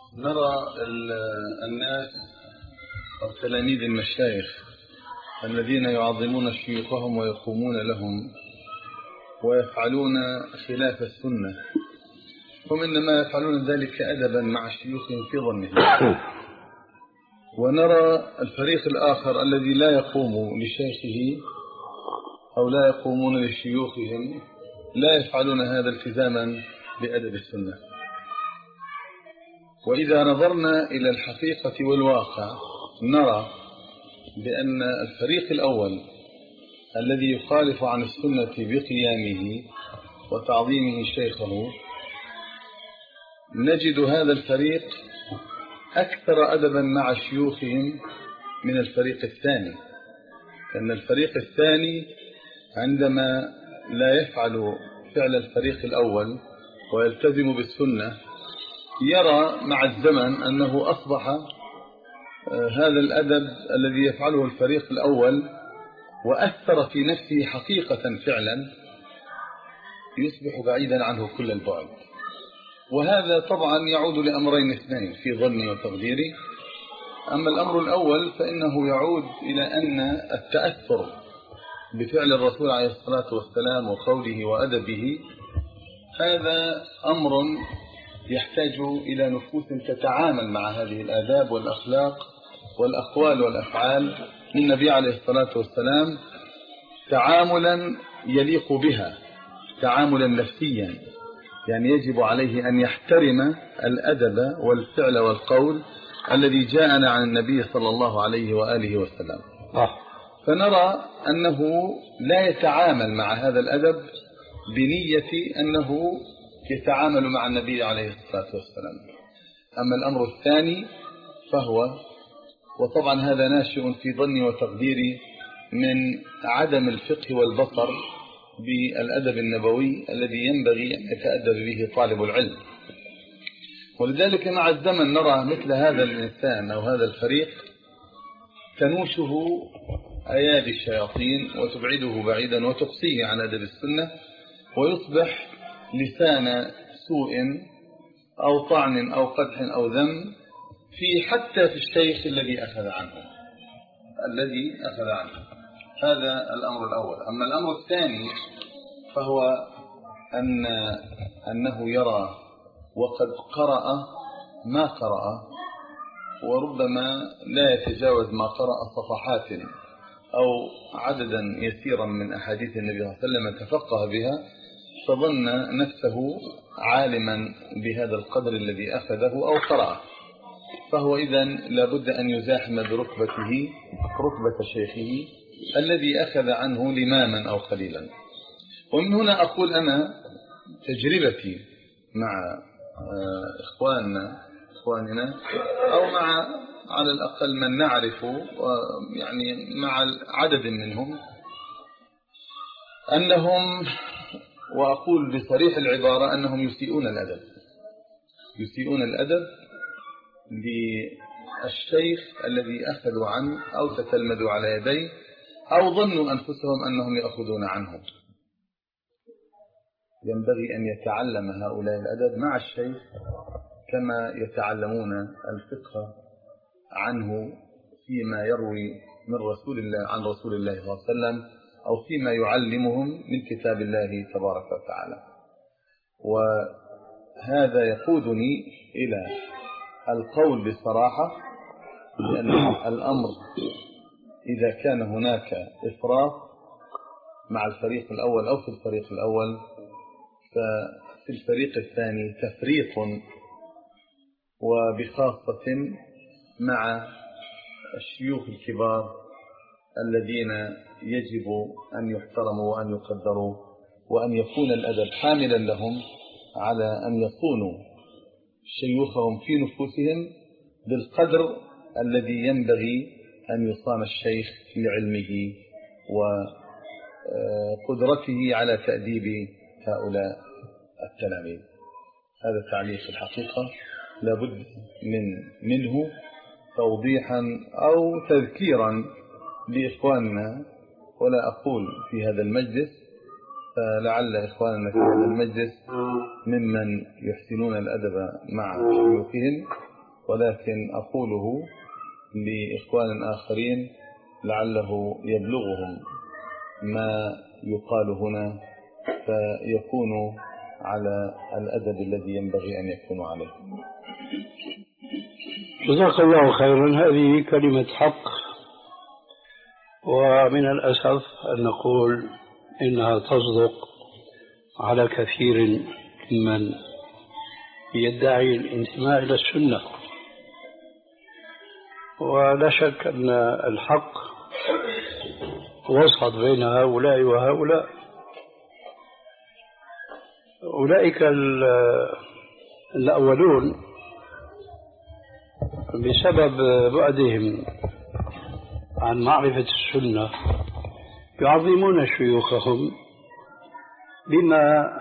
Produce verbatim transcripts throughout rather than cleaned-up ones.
نرى الناس أو تلاميذ المشايخ الذين يعظمون شيوخهم ويقومون لهم ويفعلون خلاف السنة، هم إنما يفعلون ذلك أدبا مع شيوخهم في ظنهم. ونرى الفريق الآخر الذي لا يقوم لشيخه أو لا يقومون لشيوخهم، لا يفعلون هذا التزاما بأدب السنة. وإذا نظرنا إلى الحقيقة والواقع نرى بأن الفريق الأول الذي يخالف عن السنة بقيامه وتعظيمه شيخه، نجد هذا الفريق أكثر أدبا مع شيوخهم من الفريق الثاني، لأن الفريق الثاني عندما لا يفعل فعل الفريق الأول ويلتزم بالسنة يرى مع الزمن أنه أصبح هذا الأدب الذي يفعله الفريق الأول وأثر في نفسه حقيقة فعلا يصبح بعيدا عنه كل البعد. وهذا طبعا يعود لأمرين اثنين في ظني وتقديري. أما الأمر الأول فإنه يعود إلى أن التأثر بفعل الرسول عليه الصلاة والسلام وقوله وأدبه هذا أمر يحتاج إلى نفوس تتعامل مع هذه الآداب والأخلاق والأقوال والأفعال للنبي عليه الصلاة والسلام تعاملا يليق بها، تعاملا نفسيا، يعني يجب عليه أن يحترم الأدب والفعل والقول الذي جاءنا عن النبي صلى الله عليه وآله وسلم. فنرى أنه لا يتعامل مع هذا الأدب بنية أنه يتعامل مع النبي عليه الصلاة والسلام. أما الأمر الثاني فهو، وطبعا هذا ناشئ في ظني وتقديري من عدم الفقه والبصر بالأدب النبوي الذي ينبغي أن يتأدب به طالب العلم. ولذلك مع الزمن نرى مثل هذا الإنسان أو هذا الفريق تنوشه أيادي الشياطين وتبعده بعيدا وتقصيه عن أدب السنة، ويصبح لسان سوء أو طعن أو قدح أو ذم في حتى في الشيخ الذي أخذ عنه الذي أخذ عنه هذا الأمر الأول. أما الأمر الثاني فهو أن أنه يرى وقد قرأ ما قرأ، وربما لا يتجاوز ما قرأ صفحات أو عددا يسيرا من أحاديث النبي صلى الله عليه وسلم تفقه بها، فظن نفسه عالما بهذا القدر الذي أخذه أو قرأه، فهو إذن لابد أن يزاحم بركبته ركبة شيخه الذي أخذ عنه لماما أو قليلا. ومن هنا أقول أنا تجربتي مع إخواننا إخواننا أو مع على الأقل من نعرف يعني مع عدد منهم أنهم، وأقول بصريح العبارة أنهم يسيئون الأدب يسيئون الأدب للشيخ الذي أخذوا عنه أو تتلمذوا على يديه أو ظنوا أنفسهم أنهم يأخذون عنه. ينبغي أن يتعلم هؤلاء الأدب مع الشيخ كما يتعلمون الفقه عنه فيما يروي من رسول الله عن رسول الله صلى الله عليه وسلم أو فيما يعلمهم من كتاب الله تبارك وتعالى. وهذا يقودني إلى القول بصراحة بأن الأمر إذا كان هناك إفراط مع الفريق الأول أو في الفريق الأول ففي الفريق الثاني تفريط، وبخاصة مع الشيوخ الكبار الذين يجب أن يحترموا وأن يقدروا وأن يكون الأدب حاملا لهم على أن يصونوا شيوخهم في نفوسهم بالقدر الذي ينبغي أن يصان الشيخ لعلمه وقدرته على تأديب هؤلاء التلاميذ. هذا تعليق الحقيقة لابد من منه توضيحا أو تذكيرا لإخواننا، ولا أقول في هذا المجلس، فلعل إخواننا في هذا المجلس ممن يحسنون الأدب مع شيوخهم ولكن أقوله لإخوان آخرين لعله يبلغهم ما يقال هنا فيكونوا على الأدب الذي ينبغي أن يكونوا عليه. جزاك الله خيرا. هذه كلمة حق، ومن الأسف أن نقول إنها تصدق على كثير من يدعي الانتماء إلى السنة. ولا شك أن الحق وسط بين هؤلاء وهؤلاء. أولئك الأولون بسبب بعدهم عن معرفة السنة يعظمون شيوخهم بما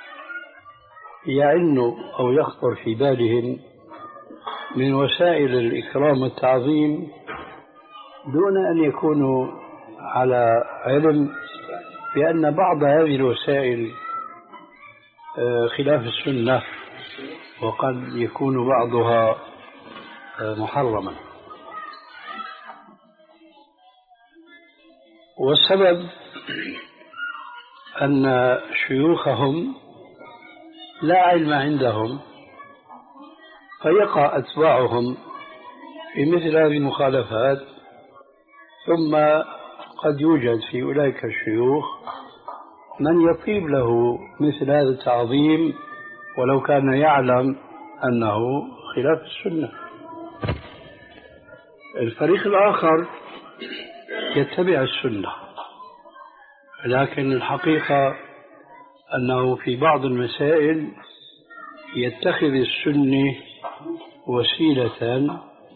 يعن أو يخطر في بالهم من وسائل الإكرام والتعظيم دون أن يكونوا على علم بأن بعض هذه الوسائل خلاف السنة، وقد يكون بعضها محرما. والسبب أن شيوخهم لا علم عندهم، فيقع أتباعهم في مثل هذه المخالفات، ثم قد يوجد في أولئك الشيوخ من يطيب له مثل هذا التعظيم ولو كان يعلم أنه خلاف السنة. الفريق الآخر يتبع السنة، لكن الحقيقة أنه في بعض المسائل يتخذ السنة وسيلة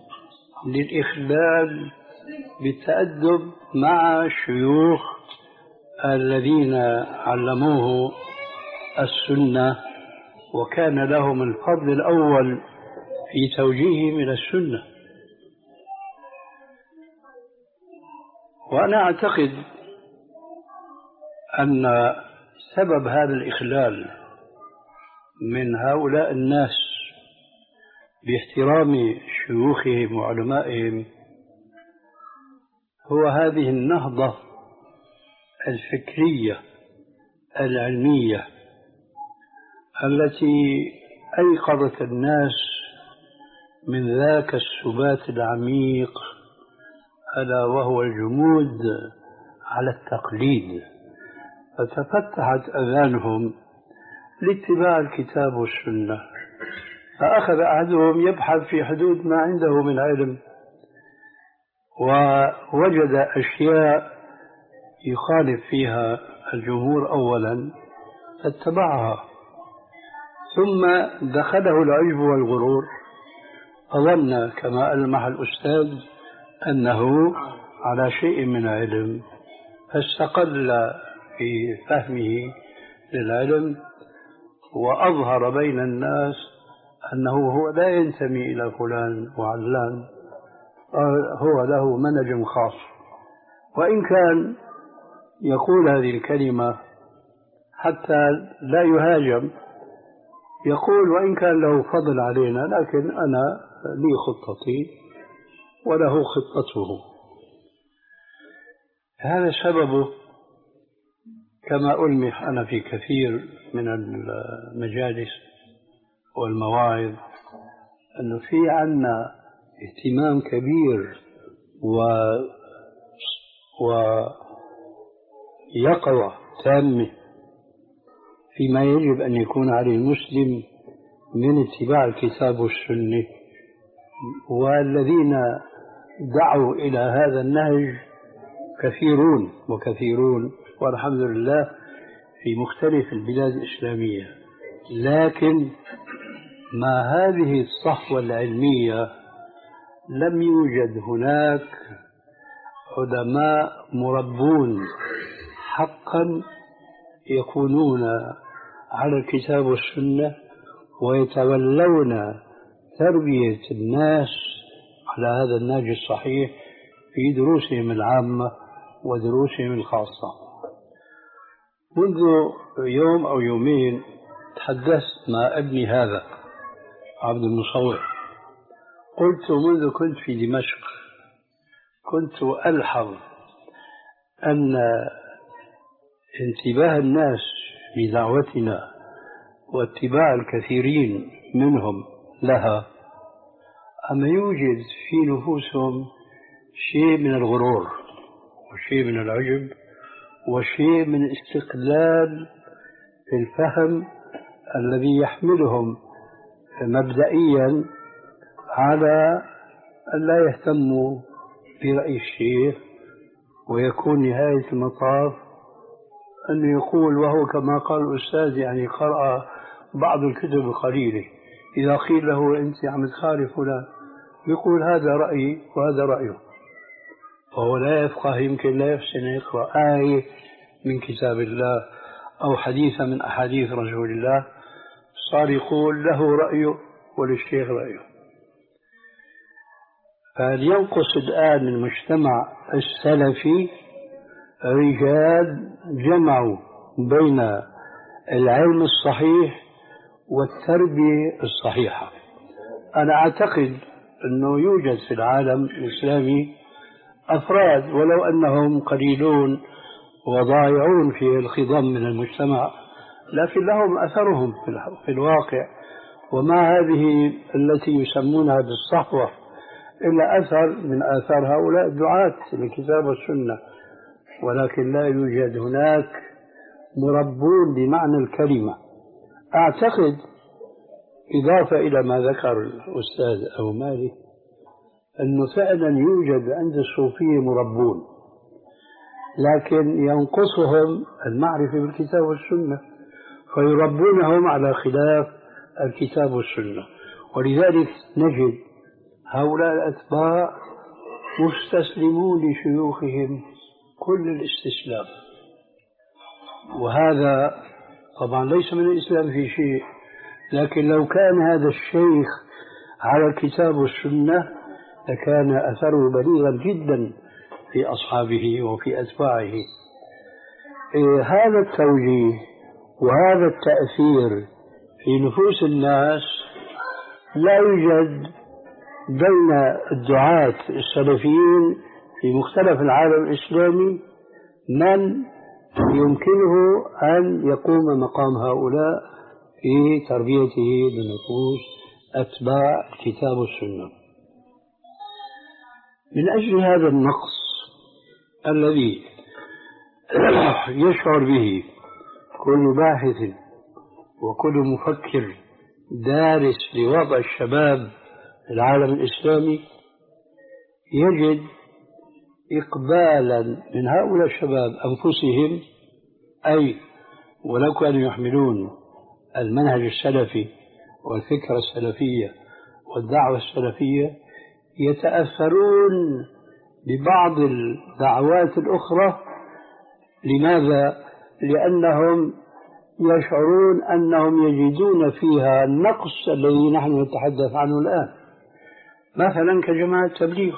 للإخلال بالتأدب مع الشيوخ الذين علموه السنة وكان لهم الفضل الأول في توجيههم إلى السنة. وأنا أعتقد أن سبب هذا الإخلال من هؤلاء الناس باحترام شيوخهم وعلمائهم هو هذه النهضة الفكرية العلمية التي أيقظت الناس من ذاك السبات العميق ألا وهو الجمود على التقليد، فتفتحت أذانهم لاتباع الكتاب والسنة. فأخذ أحدهم يبحث في حدود ما عنده من علم ووجد أشياء يخالف فيها الجمهور أولا فاتبعها، ثم دخله العجب والغرور فظن كما ألمح الأستاذ أنه على شيء من علم، فاستقل في فهمه للعلم وأظهر بين الناس أنه هو لا ينتمي إلى فلان وعلان، هو له منهج خاص. وإن كان يقول هذه الكلمة حتى لا يهاجم، يقول وإن كان له فضل علينا لكن أنا لي خطتي وله خطته. هذا سببه كما ألمح أنا في كثير من المجالس والمواعظ أنه في عنا اهتمام كبير و ويقظة تامة فيما يجب أن يكون عليه المسلم من اتباع الكتاب والسنة، والذين دعوا إلى هذا النهج كثيرون وكثيرون والحمد لله في مختلف البلاد الإسلامية. لكن مع هذه الصحوة العلمية لم يوجد هناك علماء مربون حقا يكونون على الكتاب والسنة ويتولون تربية الناس على هذا النهج الصحيح في دروسهم العامة ودروسهم الخاصة. منذ يوم أو يومين تحدثت مع ابني هذا عبد المصور، قلت منذ كنت في دمشق كنت ألحظ أن انتباه الناس لدعوتنا واتباع الكثيرين منهم لها أما يوجد في نفوسهم شيء من الغرور وشيء من العجب وشيء من استقلال الفهم الذي يحملهم مبدئيا على أن لا يهتموا برأي الشيخ، ويكون نهاية المطاف أنه يقول وهو كما قال الأستاذ يعني قرأ بعض الكتب القليلة، إذا قيل له أنت عم تخالف فلان يقول هذا رأيي وهذا رأيه، وهو لا يفقه، يمكن لا يحسن يقرأ آية من كتاب الله أو حديثا من أحاديث رسول الله صار يقول له رأيه وللشيخ رأيه. فلينقص الآن المجتمع السلفي رجال جمعوا بين العلم الصحيح والتربية الصحيحة. أنا أعتقد أنه يوجد في العالم الإسلامي أفراد ولو أنهم قليلون وضائعون في الخضم من المجتمع، لكن لهم أثرهم في الواقع، وما هذه التي يسمونها بالصحوة إلا أثر من آثار هؤلاء الدعاة للكتاب والسنة، ولكن لا يوجد هناك مربون بمعنى الكلمة. أعتقد إضافة إلى ما ذكر الأستاذ أبو مالك أنه فعلا يوجد عند الصوفية مربون، لكن ينقصهم المعرفة بالكتاب والسنة فيربونهم على خلاف الكتاب والسنة، ولذلك نجد هؤلاء الأتباع مستسلمون لشيوخهم كل الاستسلام، وهذا طبعا ليس من الإسلام في شيء، لكن لو كان هذا الشيخ على الكتاب والسنة لكان أثره بليغا جدا في أصحابه وفي أتباعه. إيه هذا التوجيه وهذا التأثير في نفوس الناس لا يوجد بين الدعاة السلفيين في مختلف العالم الإسلامي من يمكنه أن يقوم مقام هؤلاء في تربيته لنفوس أتباع الكتاب والسنة. من أجل هذا النقص الذي يشعر به كل باحث وكل مفكر دارس لوضع الشباب في العالم الإسلامي، يجد إقبالا من هؤلاء الشباب أنفسهم، أي ولو كانوا يحملون المنهج السلفي والفكرة السلفية والدعوة السلفية، يتأثرون ببعض الدعوات الأخرى. لماذا؟ لأنهم يشعرون أنهم يجدون فيها النقص الذي نحن نتحدث عنه الآن، مثلا كجماعة التبليغ.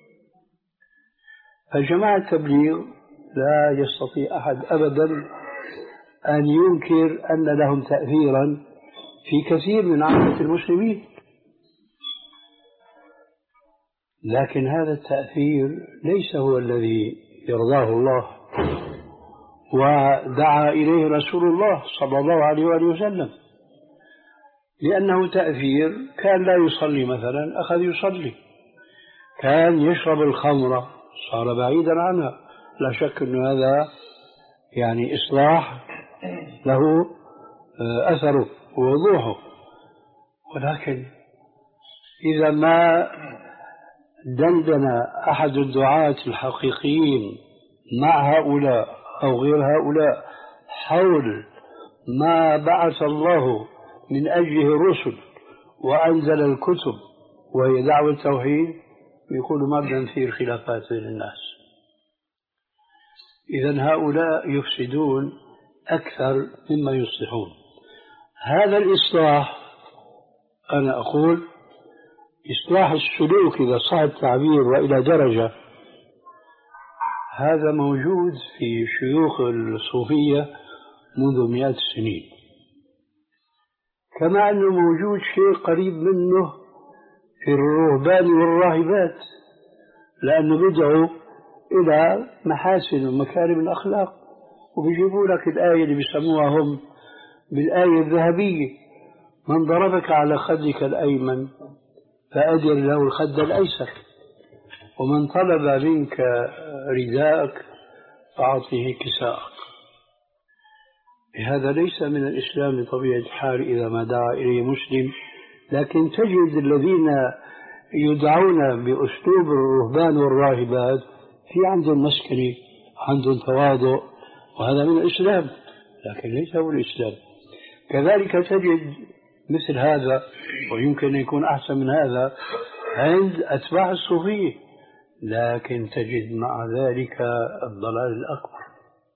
فجماعة التبليغ لا يستطيع أحد أبدا أن ينكر أن لهم تأثيرا في كثير من عامة المسلمين، لكن هذا التأثير ليس هو الذي يرضاه الله ودعا إليه رسول الله صلى الله عليه وآله وسلم، لأنه تأثير كان لا يصلي مثلا أخذ يصلي، كان يشرب الخمر صار بعيدا عنها، لا شك أن هذا يعني إصلاح له أثره ووضوحه. ولكن إذا ما دندن أحد الدعاة الحقيقيين مع هؤلاء أو غير هؤلاء حول ما بعث الله من أجله الرسل وأنزل الكتب وهي دعوة التوحيد، يقولوا ما بدنا نثير خلافات بين الناس. إذن هؤلاء يفسدون أكثر مما يصلحون. هذا الإصلاح أنا أقول إصلاح السلوك إذا صح التعبير وإلى درجة، هذا موجود في شيوخ الصوفية منذ مئات السنين، كما أنه موجود شيء قريب منه في الرهبان والراهبات، لأنه بدعوا إلى محاسن ومكارم الأخلاق، وبيجيبوا لك الآية اللي بيسموها هم بالآية الذهبية: من ضربك على خدك الأيمن فأدر له الخد الأيسر، ومن طلب منك رداءك فأعطه كساءك. هذا ليس من الإسلام بطبيعة الحال إذا ما دعا إليه مسلم، لكن تجد الذين يدعون بأسلوب الرهبان والراهبات في عندهم مسكنة، عندهم تواضع، وهذا من الإسلام، لكن ليس هو الإسلام. كذلك تجد مثل هذا، ويمكن أن يكون أحسن من هذا، عند أتباع الصوفية، لكن تجد مع ذلك الضلال الأكبر.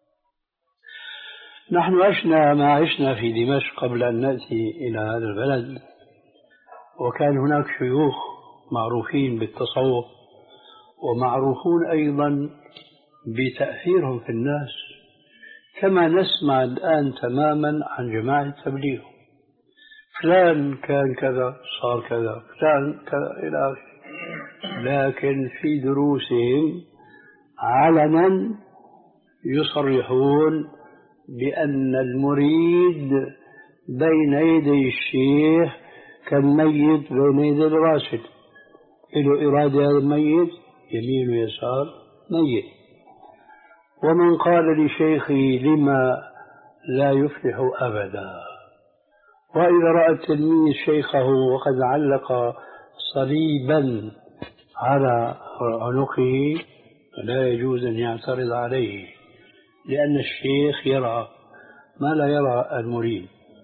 نحن عشنا ما عشنا في دمشق قبل أن نأتي إلى هذا البلد، وكان هناك شيوخ معروفين بالتصوف ومعروفون أيضا بتأثيرهم في الناس، كما نسمع الآن تماما عن جماعة التبليغ: فلان كان كذا صار كذا، فلان كذا إلى آخره. لكن في دروسهم علنا يصرحون بأن المريد بين يدي الشيخ كالميت بين يدي الراشد، له إرادة هذا الميت يمين ويسار ميت. ومن قال لشيخي لما لا يفلح أبدا، وإذا رأى التلميذ شيخه وقد علق صليبا على عنقه فلا يجوز أن يعترض عليه، لأن الشيخ يرى ما لا يرى المريد.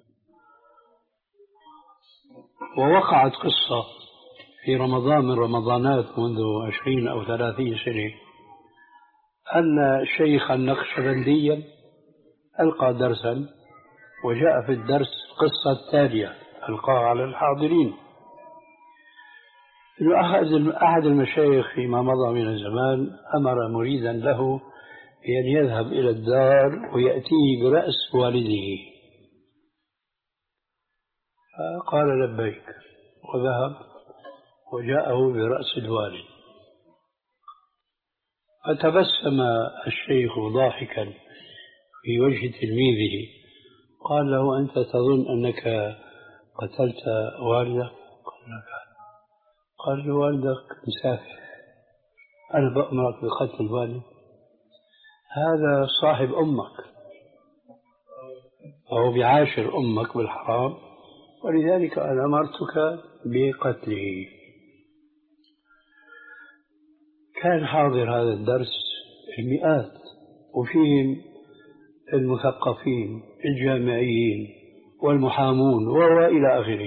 ووقعت قصة في رمضان من رمضانات منذ عشرين أو ثلاثين سنة، أن شيخا نقشبنديا ألقى درسا، وجاء في الدرس القصة التالية ألقاها على الحاضرين: إنه أحد المشايخ فيما مضى من الزمان أمر مريدا له بأن يذهب إلى الدار ويأتيه برأس والده، فقال لبيك، وذهب وجاءه برأس الوالد. فتبسم الشيخ ضاحكا في وجه تلميذه، قال له: أنت تظن أنك قتلت والدك؟ قال له: والدك مسافر، أنا بأمرك بقتل الوالد؟ هذا صاحب أمك، أو بعاشر أمك بالحرام، ولذلك أنا أمرتك بقتله. كان حاضر هذا الدرس المئات، وفيهم المثقفين الجامعيين والمحامون وإلى آخره،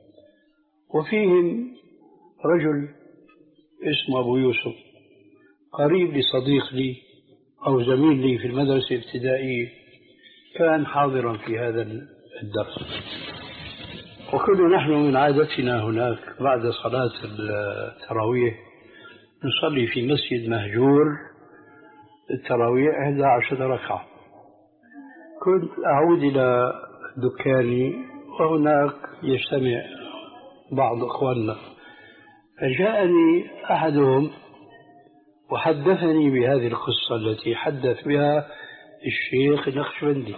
وفيهم رجل اسمه أبو يوسف قريب لصديق لي أو زميل لي في المدرسة الابتدائية، كان حاضرا في هذا الدرس. وكنا نحن من عادتنا هناك بعد صلاة التراويح نصلي في مسجد مهجور التراويح إحدى عشرة ركعة. كنت أعود إلى دكاني وهناك يجتمع بعض أخواننا، فجاءني أحدهم وحدثني بهذه القصة التي حدث بها الشيخ النقشبندي.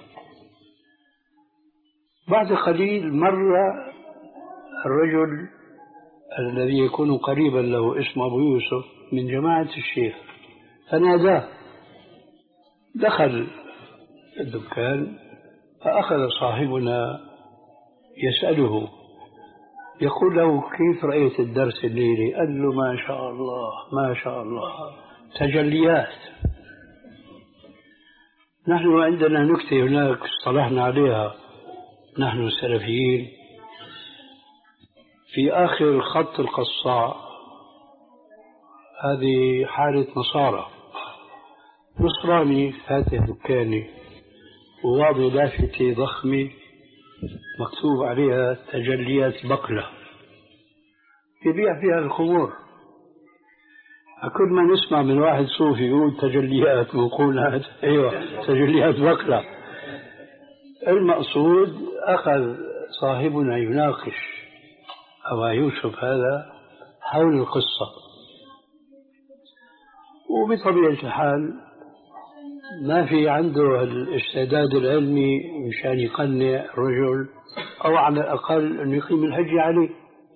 بعد قليل مر الرجل الذي يكون قريبا له اسمه أبو يوسف من جماعة الشيخ، فناداه، دخل الدكان، فأخذ صاحبنا يسأله، يقول له: كيف رأيت الدرس الليلي؟ قال له: ما شاء الله ما شاء الله، تجليات. نحن عندنا نكتة هناك اصطلحنا عليها نحن السلفيين: في آخر خط القصاع، هذه حالة نصارى، نصراني فاتح دكاني وواضع لافتة ضخمة مكتوب عليها تجليات بقلة، يبيع فيها الخمور. كل ما نسمع من واحد صوفي يقول تجليات منقولات، ايوه تجليات بقلة. المقصود أخذ صاحبنا يناقش أبا يوسف هذا حول القصة. وبطبيعة الحال ما في عنده الاستعداد العلمي مشان يقنع الرجل أو على الأقل أن يقيم الحجة عليه.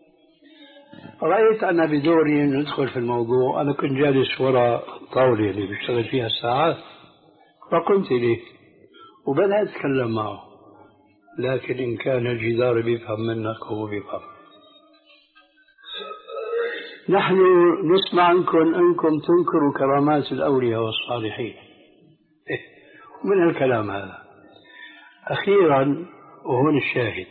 رأيت أنا بدوري أن أدخل في الموضوع. أنا كنت جالس وراء الطاولة اللي بشتغل فيها الساعات، فقمت إليه وبدأت أتكلم معه، لكن إن كان الجدار بيفهم منك هو بيفهم. نحن نسمع عنكم أنكم تنكروا كرامات الأولياء والصالحين من الكلام هذا. أخيرا وهون الشاهد،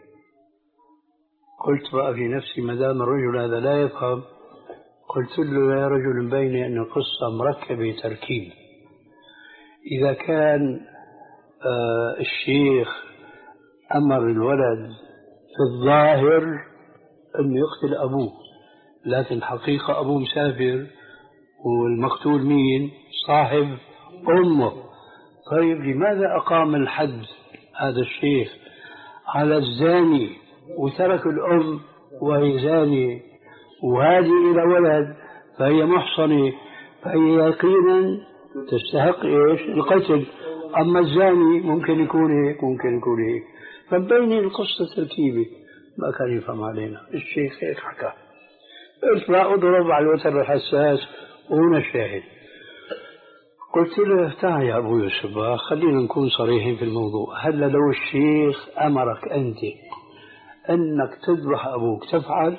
قلت بقى في نفسي ما دام الرجل هذا لا يفهم، قلت له يا رجل بيني أن القصة مركبة تركيب. إذا كان آه الشيخ أمر الولد في الظاهر أن يقتل أبوه، لكن حقيقة أبوه مسافر والمقتول مين؟ صاحب أمه. طيب لماذا أقام الحد هذا الشيخ على الزاني وترك الأم وهي زانية، وهذه إلى ولد فهي محصنة، فهي يقينا تستحق إيش؟ القتل. أما الزاني ممكن يكون هيك ممكن يكون هيك. فبين القصة تركيبة ما كان يفهم علينا. الشيخ هيك حكى، ارفع اضرب على الوتر الحساس. وهنا الشاهد. قلت له تعال يا أبو يوسف خلينا نكون صريحين في الموضوع. هلا لو الشيخ أمرك أنت أنك تذبح أبوك تفعل؟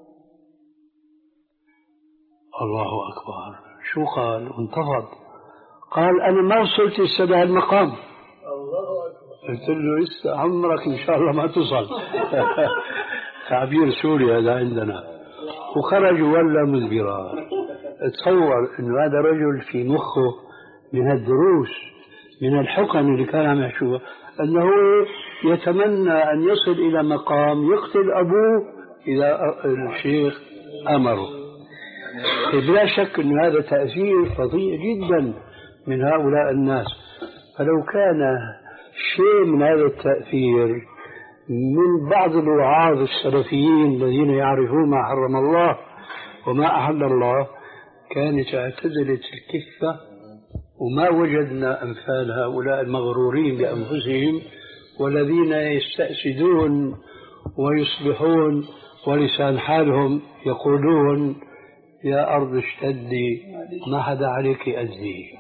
الله أكبر. شو قال؟ وانتفض. قال أنا ما وصلت لسه المقام. قلت له لسه عمرك إن شاء الله ما تصل. تعبير سوري هذا عندنا. وخرج ولا مدبرا. تصور إنه هذا رجل في مخه من الدروس من الحقن اللي كان عم يحشوها أنه يتمنى أن يصل إلى مقام يقتل أبوه إذا الشيخ أمره. بلا شك أن هذا تأثير فظيع جدا من هؤلاء الناس. فلو كان شيء من هذا التأثير من بعض الوعاظ السلفيين الذين يعرفون ما حرم الله وما أحل الله كانت اعتدلت الكفة، وما وجدنا أمثال هؤلاء المغرورين بأنفسهم والذين يستأسدون ويصبحون ولسان حالهم يقولون يا أرض اشتدي ما حدا عليك أزدي.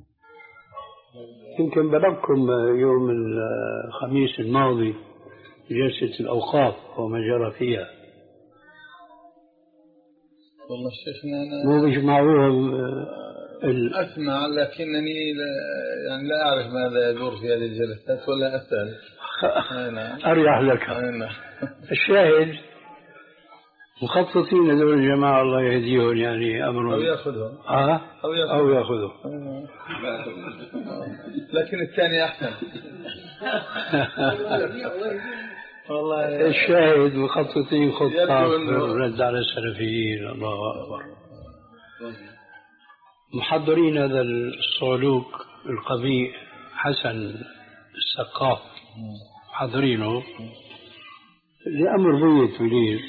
يمكن بلغكم يوم الخميس الماضي جلسة الأوقاف وما جرى فيها. والله شيخنا أنا مو بيجمعوهم ال... أسمع لكنني لا يعني لا أعرف ماذا يدور في هذه الجلسات ولا أسأل. أريح لك. الشاهد مخططين هذول الجماعة الله يهديهم يعني أمرهم أو يأخذهم آه؟ أو يأخذهم, أو يأخذهم. لكن الثاني أحسن. والله الشاهد مخططين خطة الرد على السلفيين. الله أكبر. محضرين هذا الصعلوك القبيح حسن السقاف محضرينه لأمر بيت وليد،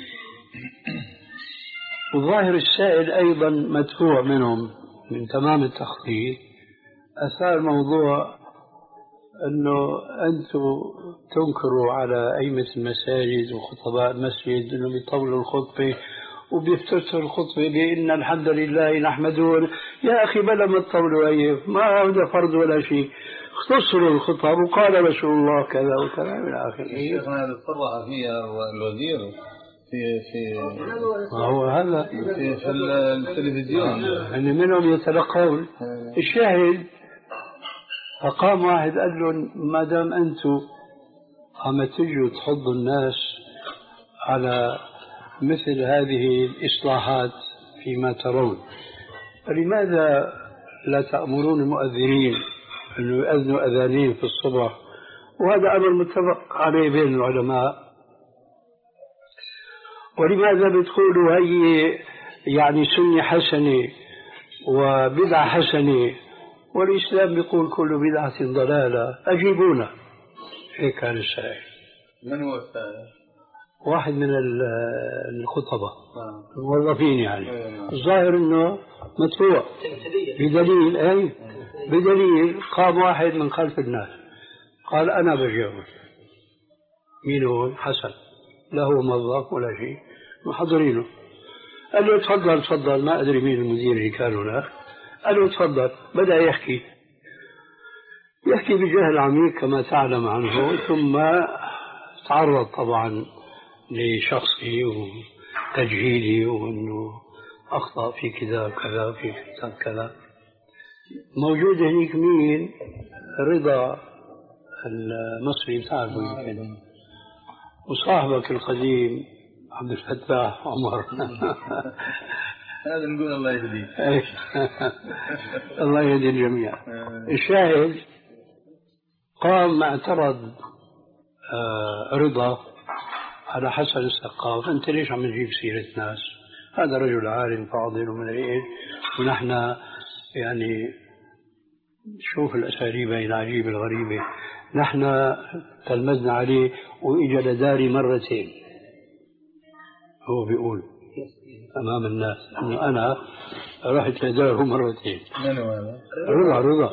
وظاهر السائل أيضا مدفوع منهم من تمام التخطيط. أثار موضوع أنه أنتم تنكروا على أئمة المساجد وخطباء المسجد أنهم يطولوا الخطبة وبيفتتحوا الخطبة بإن الحمد لله نحمده. يا أخي بلا ما تطولوا أيه ما هذا فرض ولا شيء، اختصروا الخطب وقال رسول الله كذا وكذا من آخر. شيخنا هذا صرح فيها الوزير في في ما هو هذا في, في التلفزيون يعني منهم يتلقون. الشاهد فقام واحد قال له ما دام أنتم عم تجوا تحضوا الناس على مثل هذه الإصلاحات فيما ترون، فلماذا لا تأمرون المؤذنين أن يؤذنوا أذانين في الصبح؟ وهذا أمر متفق عليه بين العلماء. ولماذا بتقولوا هي يعني سنة حسنة وبدعة حسنة والإسلام يقول كل بدعة ضلالة؟ أجيبونا. هيك كان السائل. من هو السائل؟ واحد من الخطباء الموظفين يعني الظاهر أنه مدفوع بدليل أي بدليل قام واحد من خلف الناس قال أنا بجاوب. مين هو؟ حسن، لا هو موظف ولا شيء، محضرينه. قال له تفضل تفضل، ما أدري مين المدير اللي كان هناك. قال له تفضل. بدأ يحكي يحكي بجهل عميق كما تعلم عنه، ثم تعرض طبعا لشخصي وتجهيلي وأنه أخطأ في كذا وكذا في كتاب كذا. موجود هنيك مين؟ رضا المصري بتعرفه يمكن، وصاحبك القديم عبد الفتاح عمر. هذا نقول الله يهديه. الله يهدي الجميع. الشاهد قام اعترض رضا على حسن السقاف، أنت ليش عم تجيب سيرة ناس؟ هذا رجل عالم فاضل ومن إيش، ونحن يعني شوف الأساليب العجيبة الغريبة، نحن تلمذنا عليه وإجا لداري مرتين. هو بيقول أمام الناس أنه أنا رحت لداره مرتين. من هو هذا؟ رضا رضا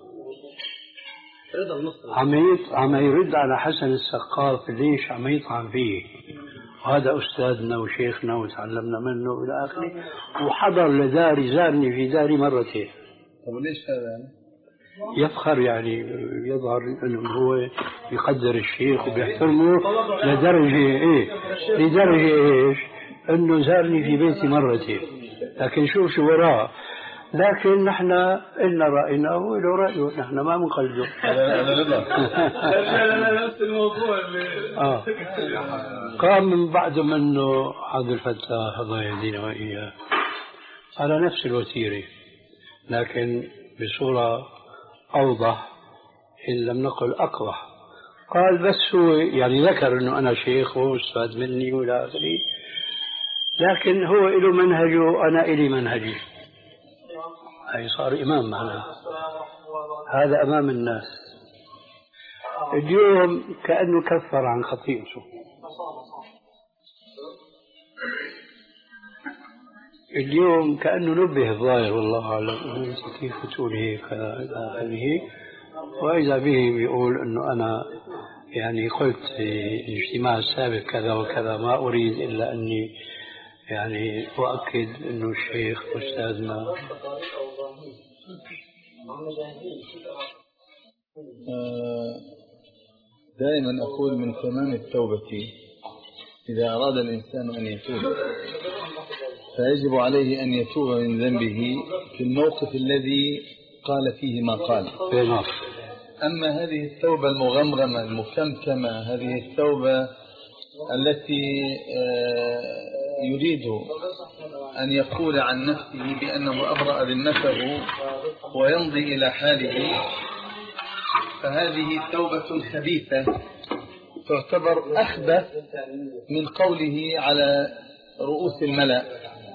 رضا المصري عم عم يرد على حسن السقاف ليش عم يطعن فيه، وهذا أستاذنا وشيخنا وتعلمنا منه إلى آخره، وحضر لداري زارني في داري مرتين. طب ليش هذا؟ يفخر يعني، يظهر أنه هو يقدر الشيخ وبيحترمه لدرجة إيه، لدرجة إيش أنه زارني في بيتي مرتين. لكن شوف شو وراه. لكن نحن إلنا رأينا وله رأيه، نحن ما بنقلده. هذا رضا. نفس الموضوع آه. قام من بعد منه عبد الفتاح الله يهدينا وإياه على نفس الوتيرة، لكن بصورة أوضح إن لم نقل أقبح. قال بس هو يعني ذكر أنه أنا شيخ واستفاد مني ولا آخره، لكن هو له منهجه أنا إلي منهجي. هي صار إمام معنا، هذا أمام الناس. اليوم كأنه كفر عن خطيئته. اليوم كأنه نبه الظاهر والله أعلم، أنت كيف تقول هيك هذه، وإذا به بيقول أنه أنا يعني قلت في الاجتماع السابق كذا وكذا، ما أريد إلا أني يعني أؤكد أنه الشيخ أستاذنا. دائما أقول من تمام التوبة إذا أراد الإنسان أن يتوب فيجب عليه أن يتوب من ذنبه في الموقف الذي قال فيه ما قال. أما هذه التوبة المغمغمة المكمكمة، هذه التوبة التي يريد أن يقول عن نفسه بأنه أبرأ ذمته ويمضي إلى حاله، فهذه توبة خبيثة تعتبر أخبث من قوله على رؤوس الملأ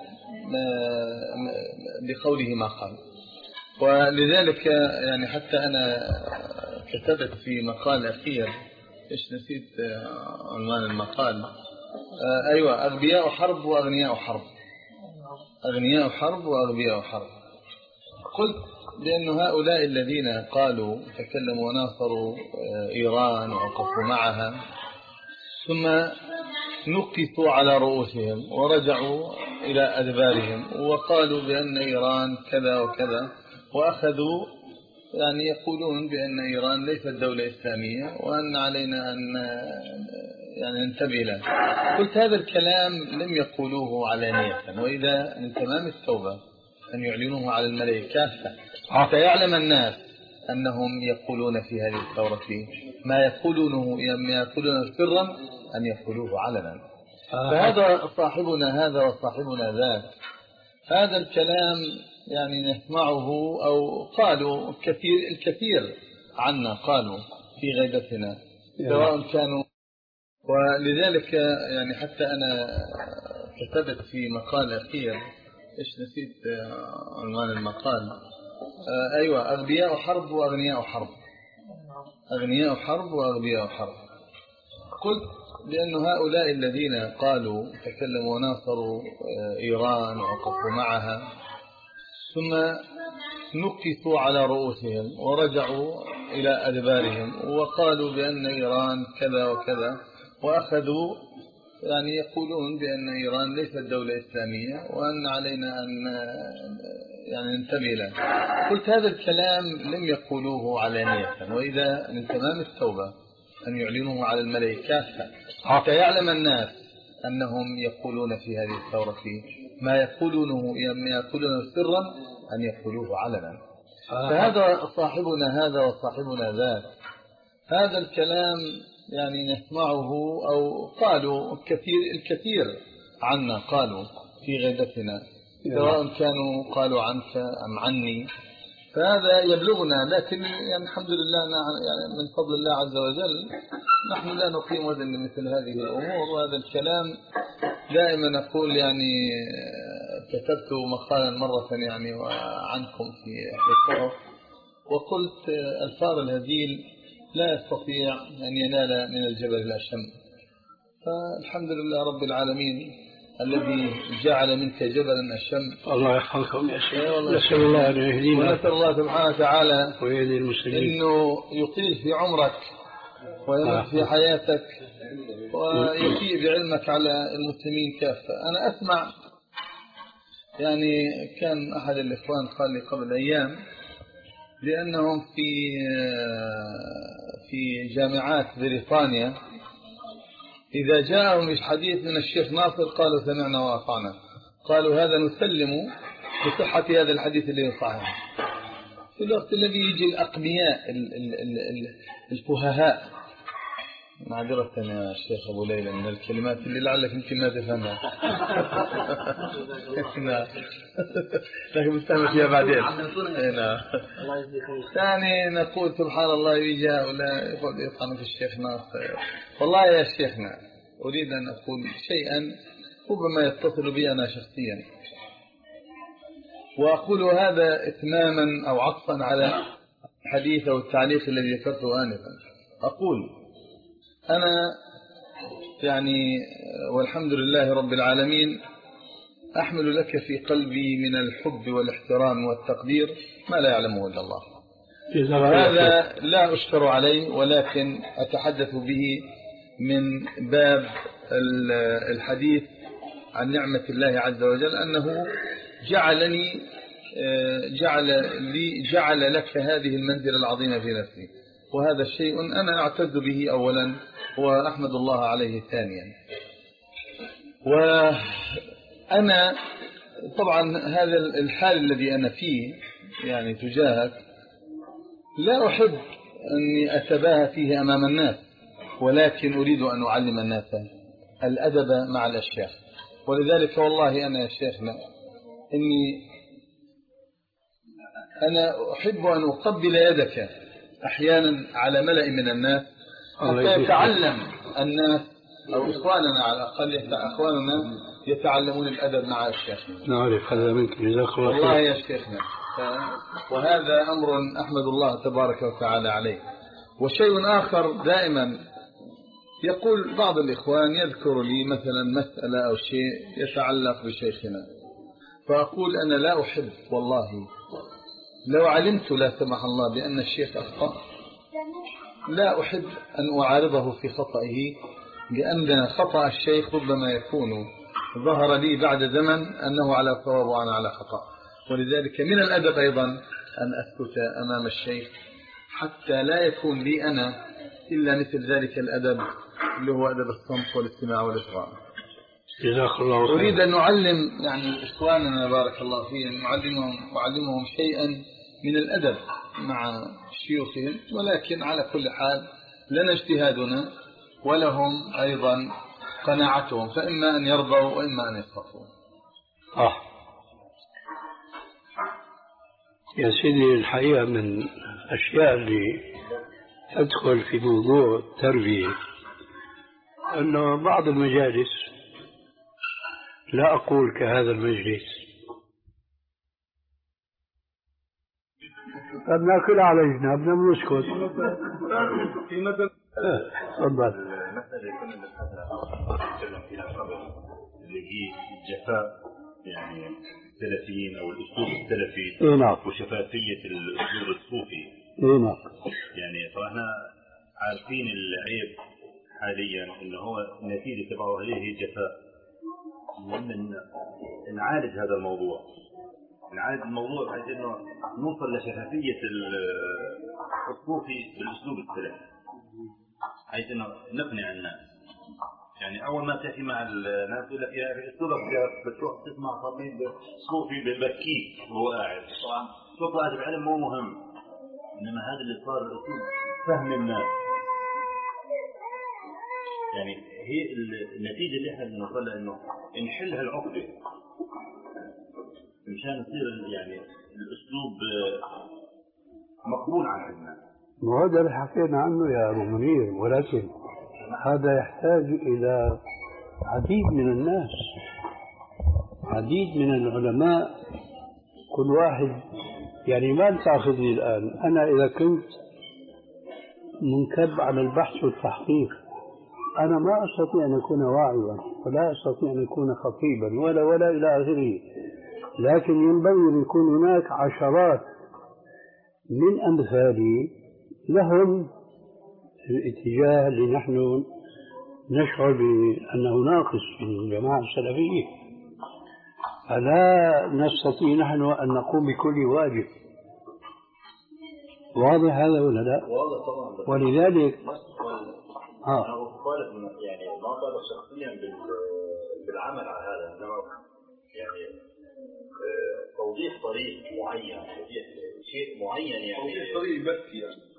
بقوله ما قال. ولذلك يعني حتى أنا كتبت في مقال أخير، إيش نسيت عنوان المقال، آه أيوة أغبياء حرب وأغنياء حرب، أغنياء حرب وأغبياء حرب. قلت بأن هؤلاء الذين قالوا تكلموا وناصروا إيران ووقفوا معها ثم نقصوا على رؤوسهم ورجعوا إلى أدبارهم وقالوا بأن إيران كذا وكذا، وأخذوا يعني يقولون بأن إيران ليست دولة إسلامية وأن علينا أن يعني ننتبه له. قلت هذا الكلام لم يقولوه علانية، وإذا من تمام التوبة أن يعلنوه على الملأ كافة حتى يعلم الناس أنهم يقولون في هذه الثورة ما يقولونه يقولون سرا أن يقولوه علنا. فهذا صاحبنا هذا وصاحبنا ذاك، هذا الكلام يعني نسمعه أو قالوا الكثير الكثير عنا، قالوا في غيبتنا سواء كانوا. ولذلك يعني حتى أنا كتبت في مقال أخير، إيش نسيت عنوان المقال، آه أيوة أغبياء حرب وأغنياء حرب، أغنياء حرب وأغبياء حرب. قلت بأن هؤلاء الذين قالوا تكلموا وناصروا إيران ووقفوا معها ثم نكسوا على رؤوسهم ورجعوا إلى أدبارهم وقالوا بأن إيران كذا وكذا، وأخذوا يعني يقولون بأن إيران ليست دولة إسلامية وأن علينا أن يعني ننتبه له. قلت هذا الكلام لم يقولوه علانية، وإذا من تمام التوبة أن يعلنوه على الملأ كافة حتى يعلم الناس أنهم يقولون في هذه الثورة ما يقولونه يقولونه سرا أن يقولوه علنا. فهذا صاحبنا هذا وصاحبنا ذاك، هذا الكلام يعني نسمعه أو قالوا كثير الكثير عنا، قالوا في غيبتنا سواء كانوا قالوا عنك أم عني، فهذا يبلغنا. لكن يعني الحمد لله يعني من فضل الله عز وجل نحن لا نقيم وزن مثل هذه الأمور. وهذا الكلام دائما أقول يعني كتبت مقالا مرة يعني عنكم في أحد الصحف وقلت الفار الهزيل لا يستطيع أن ينال من الجبل الأشم، فالحمد لله رب العالمين الذي جعل منك جبلا أشم. الله يحفظكم يا شيخ، نسأل الله أن يهدينا ونسأل الله سبحانه وتعالى ويهدي المسلمين إنه يطيل في عمرك ويمد في حياتك ويسيء بعلمك على المسلمين كافة. أنا أسمع يعني كان أحد الإخوان قال لي قبل أيام لأنهم في في جامعات بريطانيا إذا جاءهم الحديث من الشيخ ناصر قالوا سمعنا وأطعنا، قالوا هذا نسلم بصحة هذا الحديث اللي صحيح. في الوقت الذي يجي الأقنياء الفههاء، معذرة يا شيخ أبو ليلى من الكلمات اللي لعلك يمكن ما تفهمها لكن مستمع فيها بعدين. ثاني نقول سبحان الله يجي ولا يطعن في الشيخ ناصر. والله يا شيخنا أريد أن أقول شيئا ربما يتصل بي أنا شخصيا، وأقول هذا إتماما أو عطفا على حديث أو التعليق الذي ذكرته آنفا. أقول أنا يعني والحمد لله رب العالمين أحمل لك في قلبي من الحب والاحترام والتقدير ما لا يعلمه إلا الله. هذا لا أشكر عليه، ولكن أتحدث به من باب الحديث عن نعمة الله عز وجل أنه جعلني جعل لي جعل لك هذه المنزلة العظيمة في نفسي، وهذا الشيء أنا أعتز به أولا وأحمد الله عليه ثانيا. وأنا طبعا هذا الحال الذي أنا فيه يعني تجاهك لا أحب أني أتباهى فيه أمام الناس، ولكن أريد أن أعلم الناس الأدب مع الأشياخ. ولذلك والله أنا يا شيخنا إني أنا أحب أن أقبل يدك أحيانا على ملأ من الناس حتى يتعلم الناس أو إخواننا على الأقل أخواننا يتعلمون الأدب مع الشيخ. نعرف هذا منك جزاك الله خير. والله يا شيخنا، وهذا أمر أحمد الله تبارك وتعالى عليه. وشيء آخر دائما يقول بعض الإخوان يذكر لي مثلا مسألة أو شيء يتعلق بشيخنا، فأقول أنا لا أحب والله لو علمت لا سمح الله بأن الشيخ أخطأ لا أحب أن أعارضه في خطئه، لأن خطأ الشيخ ربما يكون ظهر لي بعد زمن أنه على صواب وأنا على خطأ. ولذلك من الأدب أيضا أن أسكت أمام الشيخ حتى لا يكون لي أنا إلا مثل ذلك الأدب اللي هو أدب الصمت والاستماع والإصغاء. جزاك الله خير. أريد أن نعلم يعني إخواننا بارك الله فيهم نعلمهم وعلمهم شيئا من الأدب مع شيوخهم، ولكن على كل حال لنا اجتهادنا ولهم أيضا قناعتهم، فإما أن يرضوا وإما أن يسخطوا. آه يا سيدي، الحقيقة من الأشياء اللي تدخل في موضوع التربية أنه بعض المجالس، لا أقول كهذا المجلس، بدنا كل على جنابنا بنسكت. في مثل تفضل. المسألة اللي كنا نتكلم فيها قبل اللي هي الجفاء يعني السلفيين أو الأسلوب السلفي إيه وشفافية الأسلوب الصوفي. إيه يعني فإحنا عارفين العيب حاليا إنه هو النتيجة تبعه هي جفاء. من نعالج هذا الموضوع نعالج الموضوع بحيث إنه نوصل لشفافية الصوفي بالأسلوب السلفي حيث إنه نقنع الناس. يعني أول ما تحكي مع الناس يقول لك يا أسلوبك بتروح تسمع خطيب صوفي ببكيك وهو قاعد. طبعا صوت هذا العلم مو مهم، إنما هذا اللي صار الأسلوب فهم الناس. يعني هي النتيجة اللي احنا بنوصل لها إنه نحل هالعقدة مشان يصير يعني الأسلوب مقبول عند الناس. وهذا اللي حكينا عنه يا أبو منير، ولكن هذا يحتاج إلى عديد من الناس، عديد من العلماء، كل واحد. يعني ما تأخذني الآن أنا إذا كنت منكب على البحث والتحقيق، أنا ما أستطيع أن أكون واعظا ولا أستطيع أن أكون خطيبا ولا ولا إلى آخره، لكن ينبغي أن يكون هناك عشرات من أمثالي لهم الاتجاه اللي نحن نشعر بأنه ناقص في الجماعة السلفية، فلا نستطيع نحن أن نقوم بكل واجب. واضح هذا ولا لا؟ واضح طبعا. ولذلك اه انا بطالب يعني ما طالب شخصيا بالعمل على هذا، انما يعني توضيح طريق معين، توضيح شيء معين، يعني توضيح طريق بس يعني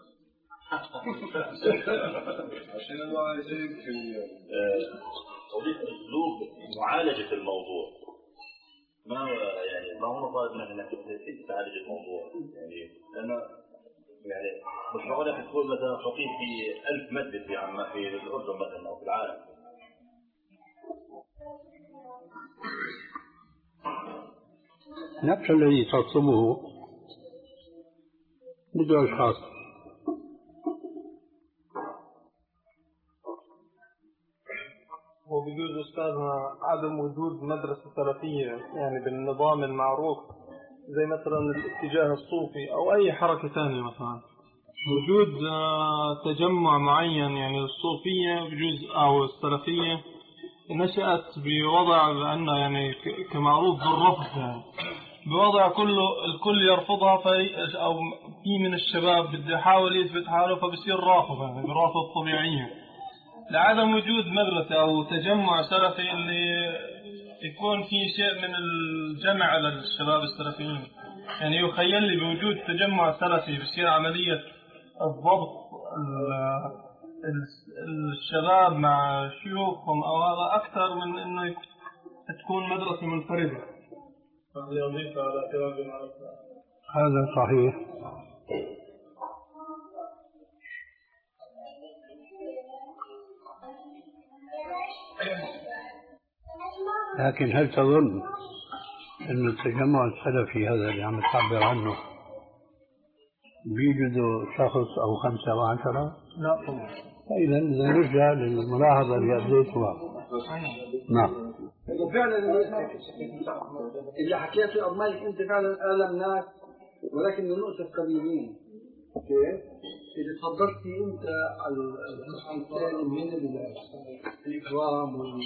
عشان الله يجيب في توضيح اسلوب معالجه الموضوع. ما يعني ما هو طالب انك تعالج الموضوع، يعني انا يعني مش معقول تقول مثلا خطيب في ألف مسجد في عمان في الأردن مثلا أو في العالم. نفس الذي تطلبه بده أشخاص. وبيجوز أستاذنا عدم وجود مدرسة سلفية يعني بالنظام المعروف زي مثلا الاتجاه الصوفي أو أي حركة ثانية، مثلا وجود تجمع معين يعني الصوفية بجزء أو السلفية نشأت بوضع بأنه يعني كمعروف بالرفض، يعني بوضع كله الكل يرفضها، في أو في من الشباب بده يحاول يثبت حاله فبصير رافض، يعني برافض طبيعية لعدم وجود مدرسة أو تجمع سلفي اللي يكون في شيء من الجمع على الشباب السلفيين. يعني يخيل لي بوجود تجمع سلفي بصير عملية الضبط الشباب مع شيوخهم أو هذا أكثر من إنه تكون مدرسة منفردة. هذه أضيف على كلام هذا صحيح. لكن هل تظن أن التجمع السلفي هذا اللي عم تعبر عنه بيوجدوا شخص أو خمسة أو عشرة؟ لا طبعا. فإذا إذا نرجع للملاحظة اللي أبديتها. نعم. وفعلا اللي حكيته أبو مالك أنت فعلا أعلم ناس، ولكن من نقطة قليلين. كيف؟ إذا تفضلتي أنت على القسم الثاني من الإكرام وال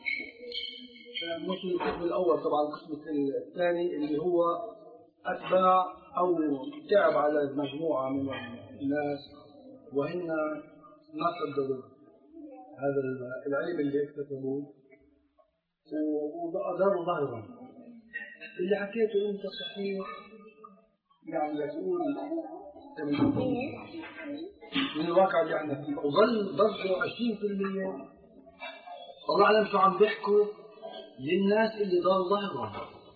مش القسم الأول طبعا، القسم الثاني اللي هو أتباع أو تعب على مجموعة من الناس وهن ما قدروا هذا العلم اللي اكتسبوه وأداروا ظهرهم. اللي حكيته أنت صحيح، يعني تقول من الواقع اللي عندنا فيه، وظل ضربوا عشرين بالمئة الله أعلم شو عم بيحكوا للناس اللي ضل ظهرهم.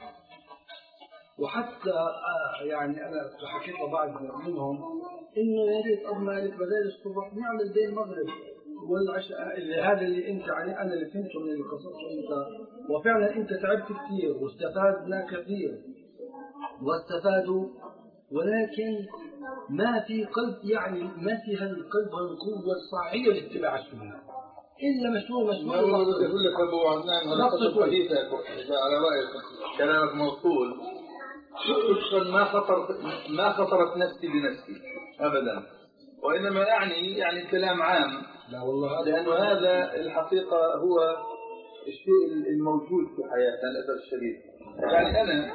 وحتى آه يعني أنا حكيت لبعض منهم إنه يا ريت أبو مالك بدل الصبح نعمل بين المغرب والعشاء، اللي هذا اللي أنت يعني أنا اللي فهمته من القصص أنت، وفعلا أنت تعبت كثير واستفادنا كثير واستفادوا، ولكن ما في قلب، يعني ما في هالقلب والقوة الصاعية لاتباع السنة. إلا مسؤول مسؤول يقول لك أبو عدنان هذا حديثك على رأيك كلامك موصول. شخصا ما خطرت ما خطرت نفسي بنفسي أبدا، وإنما يعني يعني كلام عام. لا والله، لأنه هذا الحقيقة هو الشيء الموجود في حياتنا للأسف الشديد. يعني أنا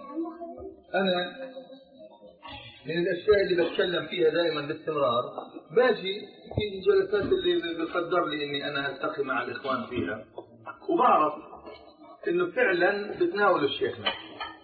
أنا من الأشياء اللي بتكلم فيها دائما باستمرار، باجي في الجلسات اللي بقدر لي إني أنا ألتقي مع الإخوان فيها، وبعرف إنه فعلا بتناولوا الشيخنا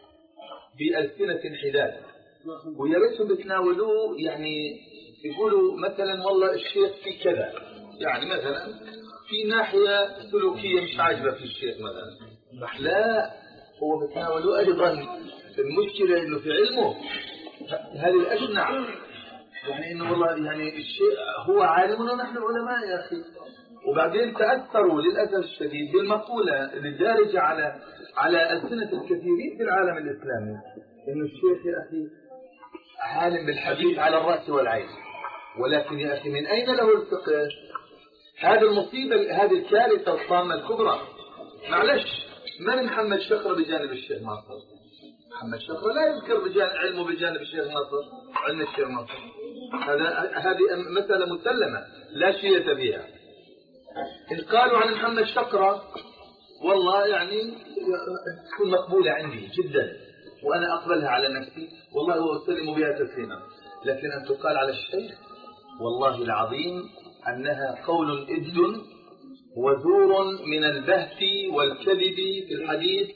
بألسنة حداد، ويا ريتهم بتناولوه يعني يقولوا مثلا والله الشيخ في كذا، يعني مثلا في ناحية سلوكية مش عاجبة في الشيخ مثلا، لا هو بتناولوه أيضا المشكلة إنه في علمه هذه الأشنع، يعني إنه والله يعني الشيء هو عالمنا ونحن علماء يا أخي. وبعدين تأثروا للأسف الشديد بالمقولة الدارجة على على ألسنة الكثيرين في العالم الإسلامي، إنه الشيخ يا أخي عالم بالحديث على الرأس والعين، ولكن يا أخي من أين له الفقه؟ هذا المصيبة، هذه الكارثة الطامة الكبرى. معلش، من محمد شقرة بجانب الشيخ ناصر؟ محمد شقرة لا يذكر بجانب علمه بجانب الشيخ ناصر، علم الشيخ ناصر، هذا هذه مسألة مسلمة لا شيء فيها. إن قالوا عن محمد شقرة والله يعني تكون مقبولة عندي جدا وأنا أقبلها على نفسي والله وأسلم بها تسليما، لكن أن تقال على الشيخ والله العظيم أنها قول إد وزور من البهت والكذب في الحديث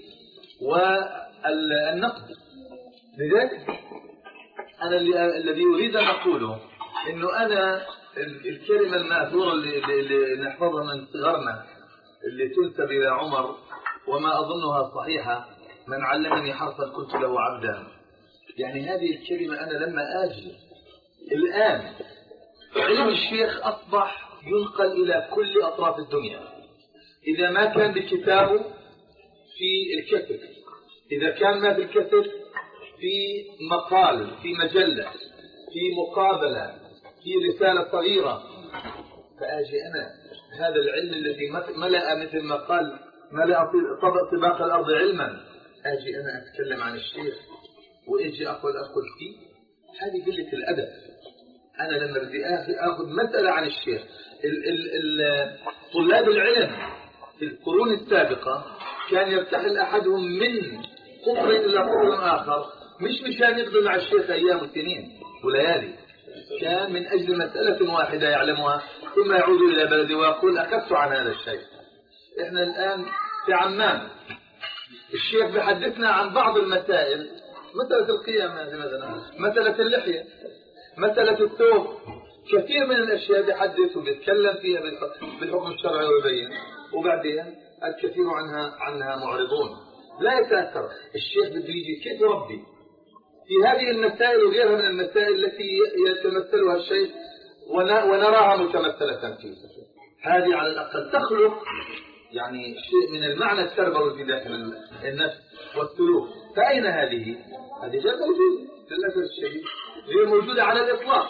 والنقد. لذلك أنا الذي أريد أن أقوله إنه أنا الكلمة المأثورة اللي, اللي نحفظها من صغرنا اللي تنسب إلى عمر وما أظنها صحيحة، من علمني حرفا كنت له عبدا. يعني هذه الكلمة أنا لما آجي الآن علم الشيخ أصبح ينقل إلى كل أطراف الدنيا، إذا ما كان بكتابه في الكتب، إذا كان ما في الكتب في مقال، في مجلة، في مقابلة، في رسالة صغيرة. فأجي أنا هذا العلم الذي ملأ مثل ما قال ملأ طبق طباق الأرض علما، أجي أنا أتكلم عن الشيخ وإجي أقول أقول فيه، هذه قلة الأدب. أنا لما بدي أخذ مسألة عن الشيخ، ال ال ال طلاب العلم في القرون السابقة كان يرتحل أحدهم من قطر إلى قطر آخر، مش مشان يقضي مع الشيخ أيام وسنين وليالي، كان من أجل مسألة واحدة يعلمها ثم يعود إلى بلده ويقول أخذت عن هذا الشيء. إحنا الآن في عمان الشيخ بحدثنا عن بعض المسائل، مسألة القيام مثلا، مسألة اللحية، مسألة الثوب، كثير من الأشياء بيحدث وبيتكلم فيها بالحكم الشرعي ويبين، وبعدين الكثير عنها عنها معرضون لا يتأثر. الشيخ بده يجي كيف يربي في هذه المسائل وغيرها من المسائل التي يتمثلها الشيخ ونراها متمثلة فيه، هذه على الأقل تخلق يعني شيء من المعنى التربوي في داخل النفس والسلوك. فأين هذه؟ هذه غير موجودة للأسف الشديد، غير موجودة على الإطلاق.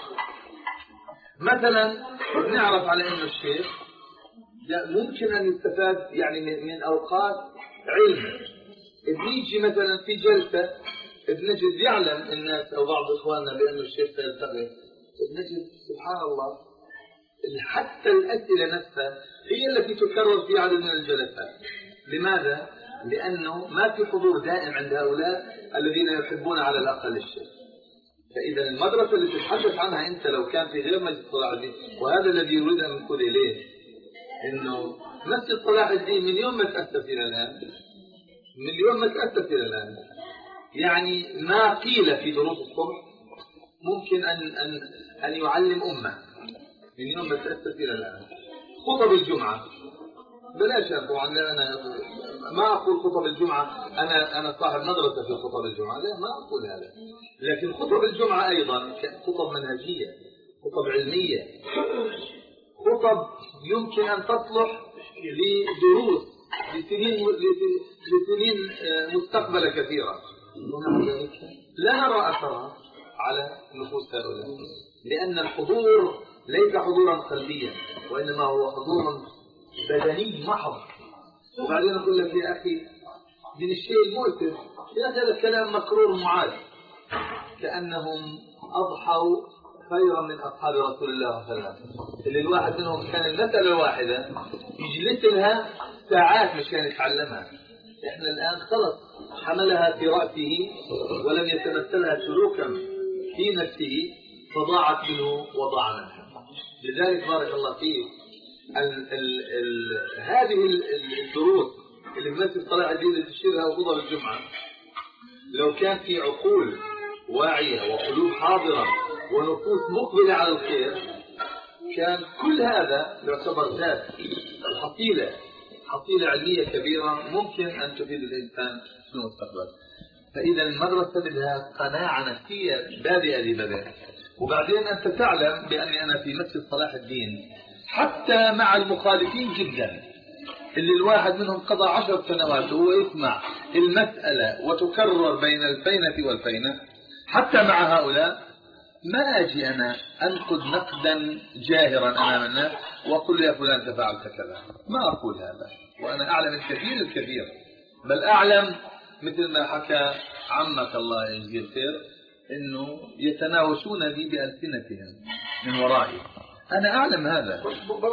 مثلا نعرف على أن الشيخ ممكن أن يستفاد يعني من أوقات علم، بنيجي مثلا في جلسة بنجد يعلم الناس أو بعض إخواننا بأن الشيخ سيلتقي، بنجد سبحان الله حتى الأسئلة نفسها هي التي تكرر في عدد من الجلسات. لماذا؟ لأنه ما في حضور دائم عند هؤلاء الذين يحبون على الأقل الشيخ. فإذا المدرسة اللي تتحدث عنها أنت لو كان في غير مسجد صلاح الدين، وهذا الذي يريد أن نقول إليه إنه مسجد صلاح الدين من يوم ما تأسس إلى الآن، من يوم ما تأسس إلى الآن يعني ما قيل في دروس الصبح ممكن أن أن أن يعلم أمة من يوم ما تأسس إلى الآن. خطب الجمعة بلاش، طبعا أنا ما أقول خطب الجمعة أنا أنا صاحب مدرسة في خطب الجمعة، لا ما أقول هذا، لكن خطب الجمعة أيضا خطب منهجية، خطب علمية، خطب يمكن أن تصلح لدروس لسنين لسنين مستقبلة كثيرة. لا نرى أثرها على نفوس هؤلاء، لأن الحضور ليس حضورا قلبيا، وإنما هو حضور بدني محض. وبعدين أقول لك يا أخي من الشيء المؤسف يا هذا الكلام مكرور معاد، كأنهم أضحوا خيرا من أصحاب رسول الله صلى الله عليه وسلم، اللي الواحد منهم كان المسألة الواحدة يجلس لها ساعات مش كان يتعلمها. إحنا الآن خلص حملها في رأسه ولم يتمثلها سلوكا في نفسه فضاعت منه وضاع منها. لذلك بارك الله فيك ال ال ال هذه الدروس اللي بمثل صلاح الدين اللي تشيرها وخطب الجمعة، لو كان في عقول واعية وقلوب حاضرة ونفوس مقبلة على الخير كان كل هذا يعتبر ذات حصيلة حصيلة علمية كبيرة ممكن أن تفيد الإنسان في المستقبل. فإذا المدرسة بدها قناعة نفسية بادئة لبدء. وبعدين أنت تعلم بأني أنا في مسجد صلاح الدين حتى مع المخالفين جدا اللي الواحد منهم قضى عشر سنوات وهو يسمع المسألة وتكرر بين الفينة والفينة، حتى مع هؤلاء ما أجي أنا أنقد نقدا جاهرا أمام الناس وأقول يا فلان أنت فعلت كذا، ما أقول هذا، وأنا أعلم الكثير الكثير، بل أعلم مثل ما حكى عمك الله يجزيه الخير إنه يتناوشون بي بألسنتهم من ورائي، أنا أعلم هذا.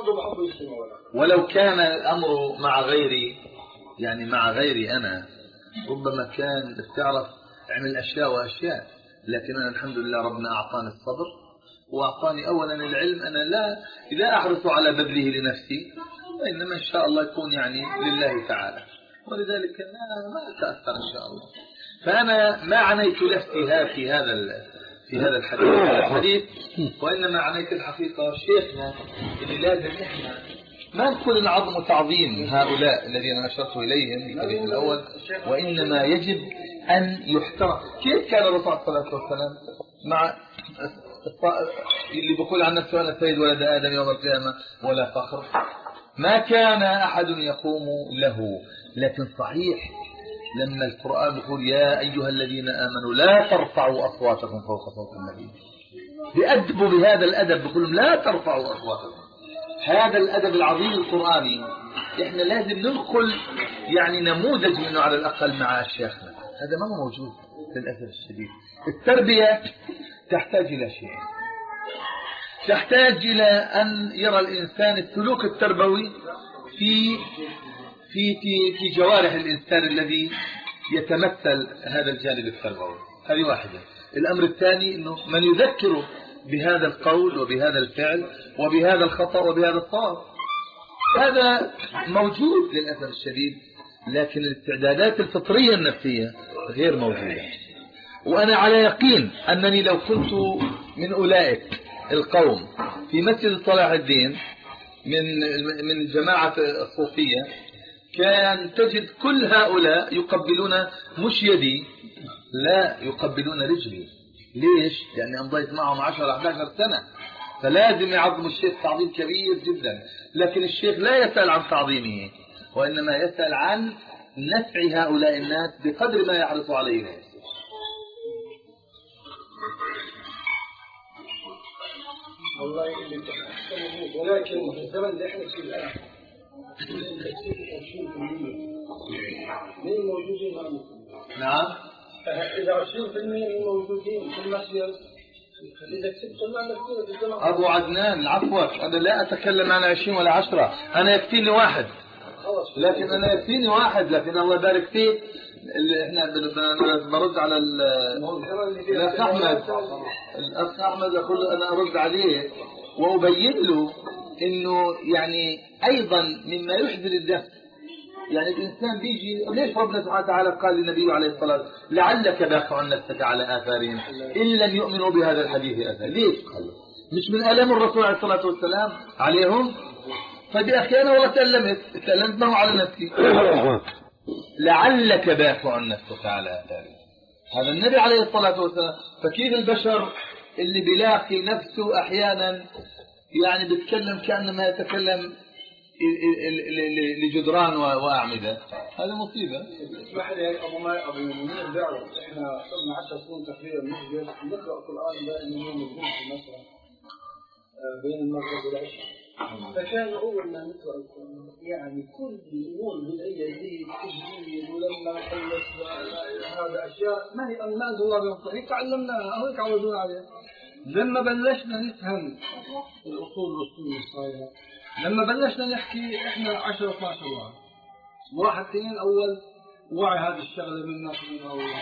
ولو كان الأمر مع غيري، يعني مع غيري أنا ربما كان تعرف أعمل أشياء وأشياء، لكن أنا الحمد لله ربنا أعطاني الصبر وأعطاني أولا العلم. أنا لا لا أحرص على بذله لنفسي، وإنما إن شاء الله يكون يعني لله تعالى، ولذلك ما ما أتأثر إن شاء الله. فأنا ما عنيت نفسي في هذا في هذا الحديث الحديث وإنما عنيت الحقيقة شيخنا اللي لازم إحنا ما نقول العظم تعظيم هؤلاء الذين أشرت إليهم في الحديث الأول، وإنما يجب أن يحترم. كيف كان الرسول صلى الله عليه وسلم مع اللي بيقول عن نفسه أنا سيد ولد آدم يوم القيامة ولا فخر؟ ما كان أحد يقوم له. لكن صحيح لما القرآن يقول يا أيها الذين آمنوا لا ترفعوا أصواتكم فوق صوت النبي، بيأدبوا بهذا الأدب، بيقولوا لا ترفعوا أصواتكم. هذا الأدب العظيم القرآني إحنا لازم ندخل يعني نموذج منه على الأقل مع شيخنا، هذا ما هو موجود للأسف الشديد. التربية تحتاج إلى شيء، تحتاج إلى أن يرى الإنسان السلوك التربوي في في في في جوارح الإنسان الذي يتمثل هذا الجانب التربوي. هذه واحدة. الأمر الثاني إنه من يذكره بهذا القول وبهذا الفعل وبهذا الخطأ وبهذا الصواب، هذا موجود للأسف الشديد، لكن الاستعدادات الفطرية النفسية غير موجودة. وأنا على يقين أنني لو كنت من أولئك القوم في مسجد صلاح الدين من من جماعة الصوفية كان تجد كل هؤلاء يقبلون مش يدي، لا يقبلون رجلي. ليش؟ لأني أمضيت معهم عشر أحد عشر سنة، فلازم يعظم الشيخ تعظيم كبير جدا. لكن الشيخ لا يسأل عن تعظيمه، وإنما يسأل عن نفع هؤلاء الناس بقدر ما يحرص عليه. والله ولكن في الزمن اللي احنا فيه الآن مين موجودين معنا؟ نعم. إذا عشرين بالمئة من موجودين في المسجد إذا كسبت طلعنا كثير في الجماعة. أبو عدنان عفوك، أنا لا أتكلم عن عشرين ولا عشرة، أنا يكفيني واحد، لكن أنا يكفيني واحد، لكن الله يبارك فيه اللي إحنا برد على الأخ أحمد. الأخ أحمد أقول أنا أرد عليه وأبين له إنه يعني أيضا مما يحزن الدم، يعني الإنسان بيجي ليش ربنا سبحانه وتعالى قال للنبي عليه الصلاة والسلام لعلك باخع نفسك على آثارهم إن لم يؤمنوا بهذا الحديث أثر. ليش قال؟ مش من ألم الرسول عليه الصلاة والسلام عليهم؟ فدي أخي أنا والله تألمت تألمت معه على نفسي. لعلك باخع نفسك على آثارهم، هذا النبي عليه الصلاة والسلام. فكيف البشر اللي بيلاقي نفسه أحيانا يعني بيتكلم كأنما يتكلم لجدران وأعمدة، هذا مصيبة. اسمح لي يا أبو ما أبو منير دعوة، إحنا صرنا عشر سنين تقريبا نحجز نقرأ القرآن دائما يوم الجمعة مثلا بين المغرب والعشاء. فكان أول ما نقرأ يعني كل الأمور البدعية دي التجديد ولما خلص هذا أشياء ما هي ما أنزل الله بهم طريق تعلمناها أو يتعودون عليها. لما بلشنا نفهم الأصول الأصولية الصحيحة، لما بلشنا نحكي إحنا عشرة اثنا عشر واحد واحد اثنين أول وعي هذه الشغلة من ناخذنا الله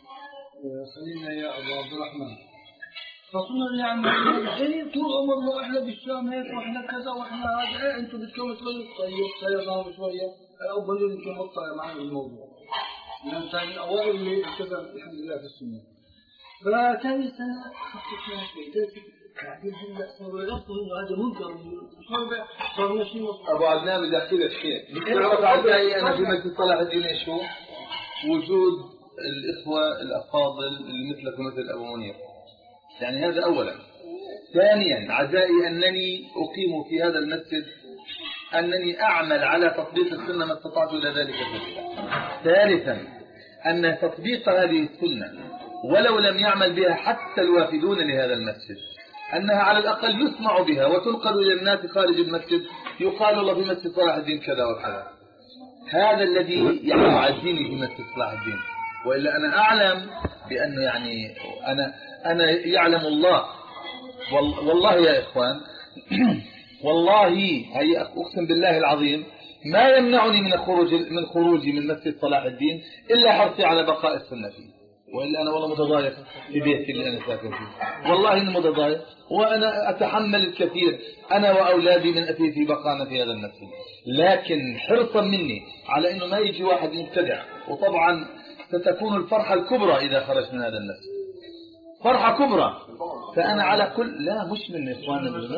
خلينا يا أبو عبد الرحمن فصلنا يعني زي طول عمرنا احنا بالشام هيك واحنا كذا واحنا هذا ايه انتم بدكم تقولوا طيب سيرناهم شويه او بقول لكم مطلع معنا بالموضوع لان كان الاوائل اللي التزم الحمد لله في السنه. فثاني سنه خففنا شوي ثالث قاعدين هلا صاروا يعرفوا انه هذا منكر صار صار شيء ابو عدنان بدي احكي لك شيء بتعرف علي انا في مسجد صلاح الدين شو وجود الاخوه الافاضل اللي مثلك ومثل ابو منير، يعني هذا أولا. ثانيا عزائي أنني أقيم في هذا المسجد أنني أعمل على تطبيق السنة ما استطعت إلى ذلك سبيلا. ثالثا أن تطبيق هذه السنة ولو لم يعمل بها حتى الوافدون لهذا المسجد أنها على الأقل يسمع بها وتنقل إلى الناس خارج المسجد يقال الله في مسجد صلاح الدين كذا وكذا. هذا الذي يعزيني في مسجد صلاح الدين، وإلا أنا أعلم بأنه يعني أنا أنا يعلم الله والله يا إخوان والله هي أقسم بالله العظيم ما يمنعني من الخروج من خروجي من مسجد صلاح الدين إلا حرصي على بقاء السنة فيه، وإلا أنا والله متضايق في بيتي اللي أنا ساكن فيه، والله إني متضايق وأنا أتحمل الكثير أنا وأولادي من أثير في بقائنا في هذا المسجد، لكن حرصا مني على إنه ما يجي واحد مبتدع. وطبعا ستكون الفرحة الكبرى إذا خرجت من هذا المسجد، فرحة كبرى. فأنا على كل لا مش من إخواننا بالمسجد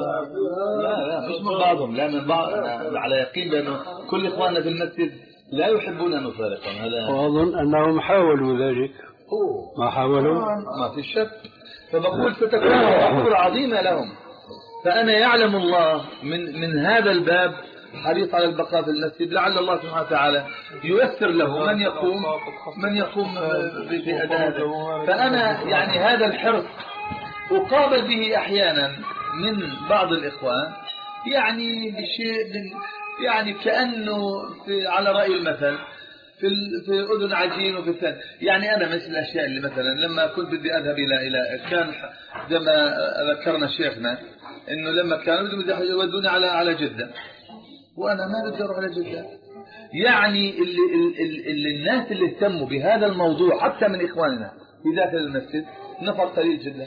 لا لا مش من بعضهم لا من بعض، أنا على يقين بأنه كل إخواننا في المسجد لا يحبون أن نفارقهم. هذا وأظن أنهم حاولوا ذلك ما حاولوا ما في شك. فبقول ستكون فرحة عظيمة لهم. فأنا يعلم الله من من هذا الباب حريص على البقاء في المسجد، لعل الله سبحانه وتعالى ييسر له من يقوم من يقوم بأداء. فأنا يعني هذا الحرص أقابل به أحيانا من بعض الإخوان يعني بشيء من يعني كأنه في على رأي المثل في في أذن عجين وفي الثاني. يعني أنا مثل الأشياء اللي مثلا لما كنت بدي أذهب إلى إلى كان زي ما ذكرنا شيخنا إنه لما كانوا بدهم يودوني على على جدة وأنا ما بدي أروح على جدة. يعني اللي, اللي, اللي الناس اللي اهتموا بهذا الموضوع حتى من إخواننا في داخل المسجد نفر قليل جدا.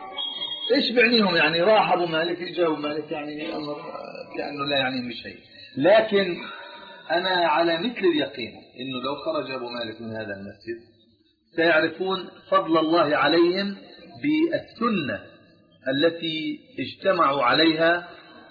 إيش بعنيهم يعني راح أبو مالك إجا أبو مالك يعني أمر كأنه لا يعنيهم بشيء. لكن أنا على مثل اليقين إنه لو خرج أبو مالك من هذا المسجد سيعرفون فضل الله عليهم بالسنة التي اجتمعوا عليها،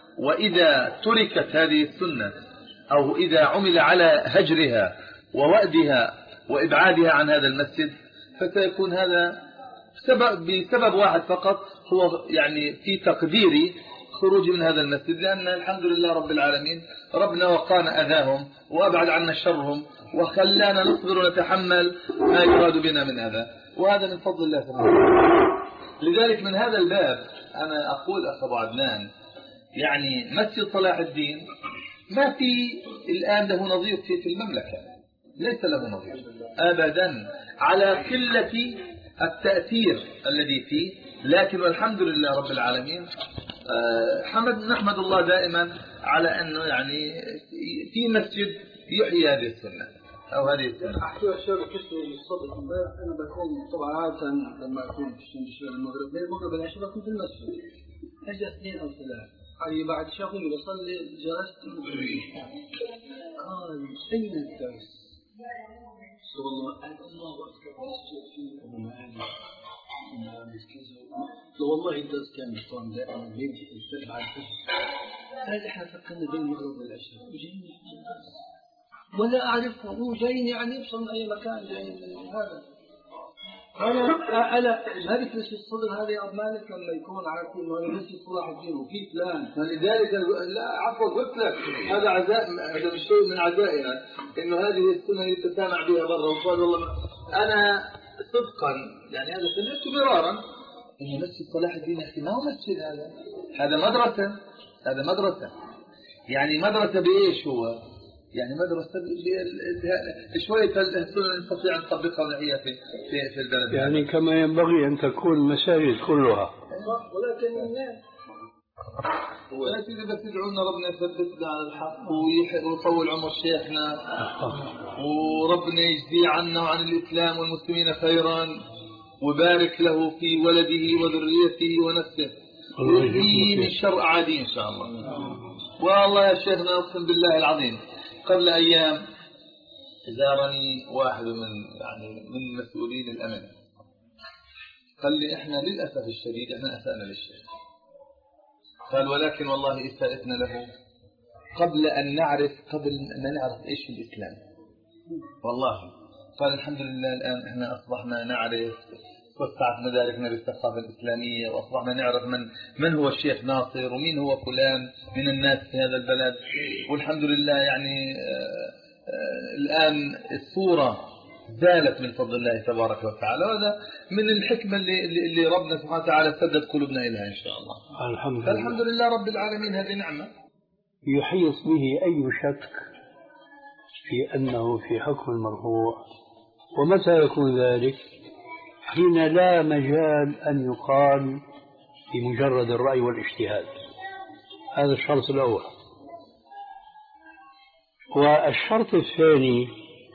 وإذا تركت هذه السنة أو إذا عمل على هجرها ووأدها وإبعادها عن هذا المسجد فسيكون هذا بسبب, بسبب واحد فقط هو يعني في تقديري خروجي من هذا المسجد، لأن الحمد لله رب العالمين ربنا وقانا أذاهم وأبعد عنا شرهم وخلانا نصبر ونتحمل ما يراد بنا من أذى، وهذا من فضل الله سبحانه وتعالى. لذلك من هذا الباب أنا أقول أخ أبو عدنان يعني مسجد صلاح الدين ما في الآن له نظير في المملكة، ليس له نظير أبدا على قلة التأثير الذي فيه، لكن والحمد لله رب العالمين حمد نحمد الله دائما على أنه يعني في مسجد يحيي هذه السنة أو هذه السنة. أحكي أشياء بكسر الصدق امبارح. أنا بكون طبعا عادة لما أكون في الشمس المغرب بين المغرب والعشاء بكون في المسجد أجي اثنين أو ثلاث علي بعد شافوني بصلي جلست قال أين الدرس؟ والله الله أكبر مسجد فيه أبو مالك والله الدرس كان مشطان دائما بيمشي في الفجر على الفجر. هذا احنا فكرنا بين المغرب والعشاء وجايين ولا أعرفه هو جايين يعني يبصر من أي مكان جايين هذا. أنا أنا ما بتنسي الصدر هذا يا أبو مالك لما يكون عارفين إنه مسجد صلاح الدين وفي فلان. فلذلك لا عفوا قلت لك هذا عزاء، هذا مش شيء من عزائنا إنه هذه السنة يتسامع بها برا. وقال والله أنا صدقا يعني هذا سمعت مرارا إنه مسجد صلاح الدين ما هو مسجد، هذا هذا مدرسة، هذا مدرسة. يعني مدرسة بإيش هو؟ يعني مدرسة شوية نستطيع أن نطبقها ونعيها في في في البلد. يعني كما ينبغي أن تكون مساجد كلها. ولكن الناس يا سيدي بس تدعونا ربنا يثبتنا على الحق ويطول عمر شيخنا، وربنا يجزي عنا وعن الإسلام والمسلمين خيرا، وبارك له في ولده وذريته ونفسه، ويحييه من شر أعاديه إن شاء الله. والله يا شيخنا أقسم بالله العظيم قبل أيام زارني واحد من يعني من مسؤولين الأمن، قال لي إحنا للأسف الشديد إحنا أسأنا للشيخ. قال ولكن والله إساءتنا له قبل أن نعرف قبل أن نعرف إيش الإسلام. والله قال الحمد لله الآن إحنا أصبحنا نعرف، وسعت مداركنا بالثقافة الإسلامية، وأصبحنا نعرف من من هو الشيخ ناصر ومين هو فلان من الناس في هذا البلد. والحمد لله يعني آآ آآ الآن الصورة زالت من فضل الله تبارك وتعالى، وهذا من الحكمة اللي, اللي ربنا سبحانه وتعالى سدد قلوبنا إليها إن شاء الله. الحمد لله. الحمد لله رب العالمين، هذه نعمة. يحيص به أي شك في أنه في حكم المرفوع. ومتى يكون ذلك؟ حين لا مجال أن يقال بمجرد الرأي والاجتهاد. هذا الشرط الأول. والشرط الثاني،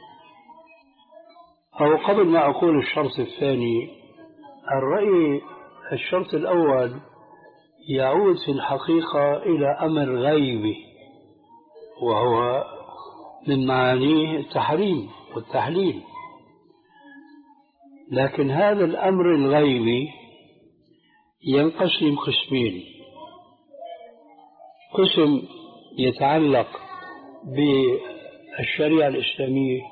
أو قبل ما أقول الشرط الثاني، الرأي الشرط الأول يعود في الحقيقة إلى أمر غيبي، وهو من معانيه التحريم والتحليل. لكن هذا الأمر الغيبي ينقسم قسمين: قسم يتعلق بالشريعة الإسلامية،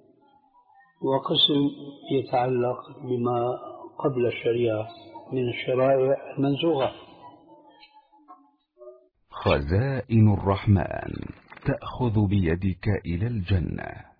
وقسم يتعلق بما قبل الشريعة من الشرائع المنسوخة. خزائن الرحمن تأخذ بيدك إلى الجنة.